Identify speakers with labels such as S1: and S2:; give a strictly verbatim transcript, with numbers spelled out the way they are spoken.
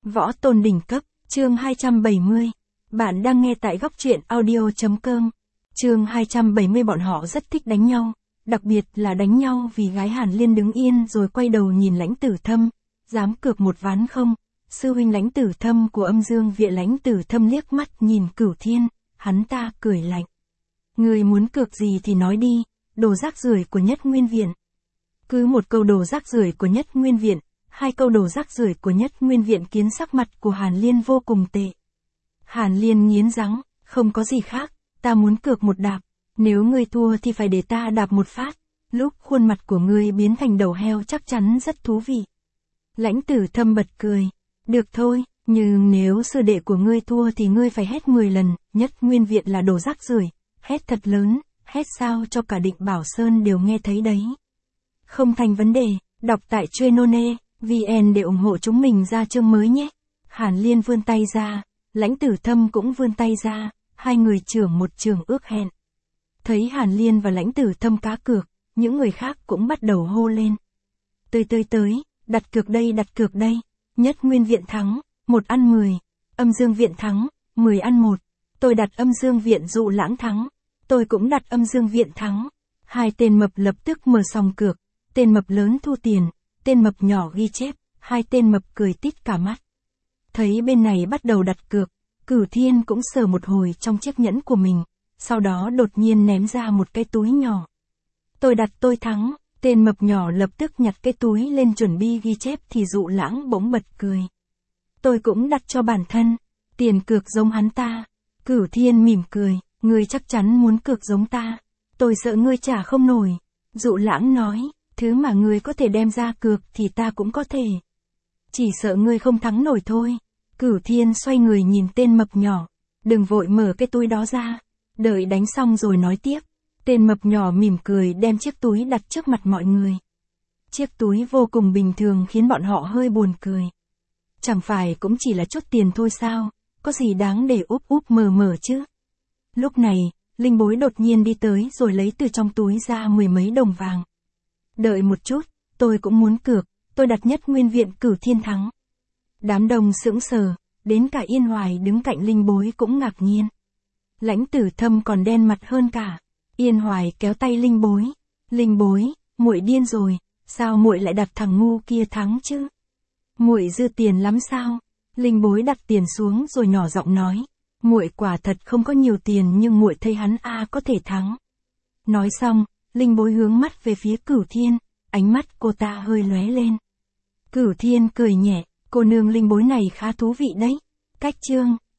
S1: Võ tôn đỉnh cấp, chương hai trăm bảy mươi. Bạn đang nghe tại góc truyện audio.com. Chương hai trăm bảy mươi. Bọn họ rất thích đánh nhau, đặc biệt là đánh nhau vì gái Hàn Liên đứng yên rồi quay đầu nhìn Lãnh Tử Thâm, dám cược một ván không? Sư huynh Lãnh Tử Thâm của Âm Dương Viện. Lãnh Tử Thâm liếc mắt nhìn Cửu Thiên, hắn ta cười lạnh. Người muốn cược gì thì nói đi, đồ rác rưởi của Nhất Nguyên Viện. Cứ một câu đồ rác rưởi của Nhất Nguyên Viện, hai câu đồ rác rưởi của Nhất Nguyên Viện khiến sắc mặt của Hàn Liên vô cùng tệ. Hàn Liên nghiến răng, không có gì khác, ta muốn cược một đạp, nếu ngươi thua thì phải để ta đạp một phát, lúc khuôn mặt của ngươi biến thành đầu heo chắc chắn rất thú vị. Lãnh Tử Thâm bật cười, được thôi, nhưng nếu sư đệ của ngươi thua thì ngươi phải hét mười lần, Nhất Nguyên Viện là đồ rác rưởi, hét thật lớn, hét sao cho cả Định Bảo Sơn đều nghe thấy đấy. Không thành vấn đề, đọc tại Chuyên.ne vn để ủng hộ chúng mình ra chương mới nhé. Hàn Liên vươn tay ra, Lãnh Tử Thâm cũng vươn tay ra, hai người trưởng một trường ước hẹn. Thấy Hàn Liên và Lãnh Tử Thâm cá cược, những người khác cũng bắt đầu hô lên. Tới tới tới, đặt cược đây đặt cược đây, Nhất Nguyên Viện thắng, một ăn mười, Âm Dương Viện thắng, mười ăn một, tôi đặt Âm Dương Viện Dụ Lãng thắng, tôi cũng đặt Âm Dương Viện thắng. Hai tên mập lập tức mở sòng cược, tên mập lớn thu tiền, tên mập nhỏ ghi chép, hai tên mập cười tít cả mắt. Thấy bên này bắt đầu đặt cược, Cửu Thiên cũng sờ một hồi trong chiếc nhẫn của mình, sau đó đột nhiên ném ra một cái túi nhỏ. Tôi đặt tôi thắng, tên mập nhỏ lập tức nhặt cái túi lên chuẩn bị ghi chép thì Dụ Lãng bỗng bật cười. Tôi cũng đặt cho bản thân, tiền cược giống hắn ta. Cửu Thiên mỉm cười, ngươi chắc chắn muốn cược giống ta, tôi sợ ngươi trả không nổi. Dụ Lãng nói, thứ mà ngươi có thể đem ra cược thì ta cũng có thể. Chỉ sợ ngươi không thắng nổi thôi. Cửu Thiên xoay người nhìn tên mập nhỏ, đừng vội mở cái túi đó ra, đợi đánh xong rồi nói tiếp. Tên mập nhỏ mỉm cười đem chiếc túi đặt trước mặt mọi người. Chiếc túi vô cùng bình thường khiến bọn họ hơi buồn cười. Chẳng phải cũng chỉ là chút tiền thôi sao, có gì đáng để úp úp mờ mờ chứ. Lúc này, Linh Bối đột nhiên đi tới rồi lấy từ trong túi ra mười mấy đồng vàng. Đợi một chút, tôi cũng muốn cược, tôi đặt Nhất Nguyên Viện Cửu Thiên thắng. Đám đông sững sờ, đến cả Yên Hoài đứng cạnh Linh Bối cũng ngạc nhiên. Lãnh Tử Thâm còn đen mặt hơn cả. Yên Hoài kéo tay Linh Bối. Linh Bối, muội điên rồi, sao muội lại đặt thằng ngu kia thắng chứ? Muội dư tiền lắm sao? Linh Bối đặt tiền xuống rồi nhỏ giọng nói, muội quả thật không có nhiều tiền nhưng muội thấy hắn a có thể thắng. Nói xong, Linh Bối hướng mắt về phía Cửu Thiên, ánh mắt cô ta hơi lóe lên. Cửu Thiên cười nhẹ, cô nương Linh Bối này khá thú vị đấy. Cách chương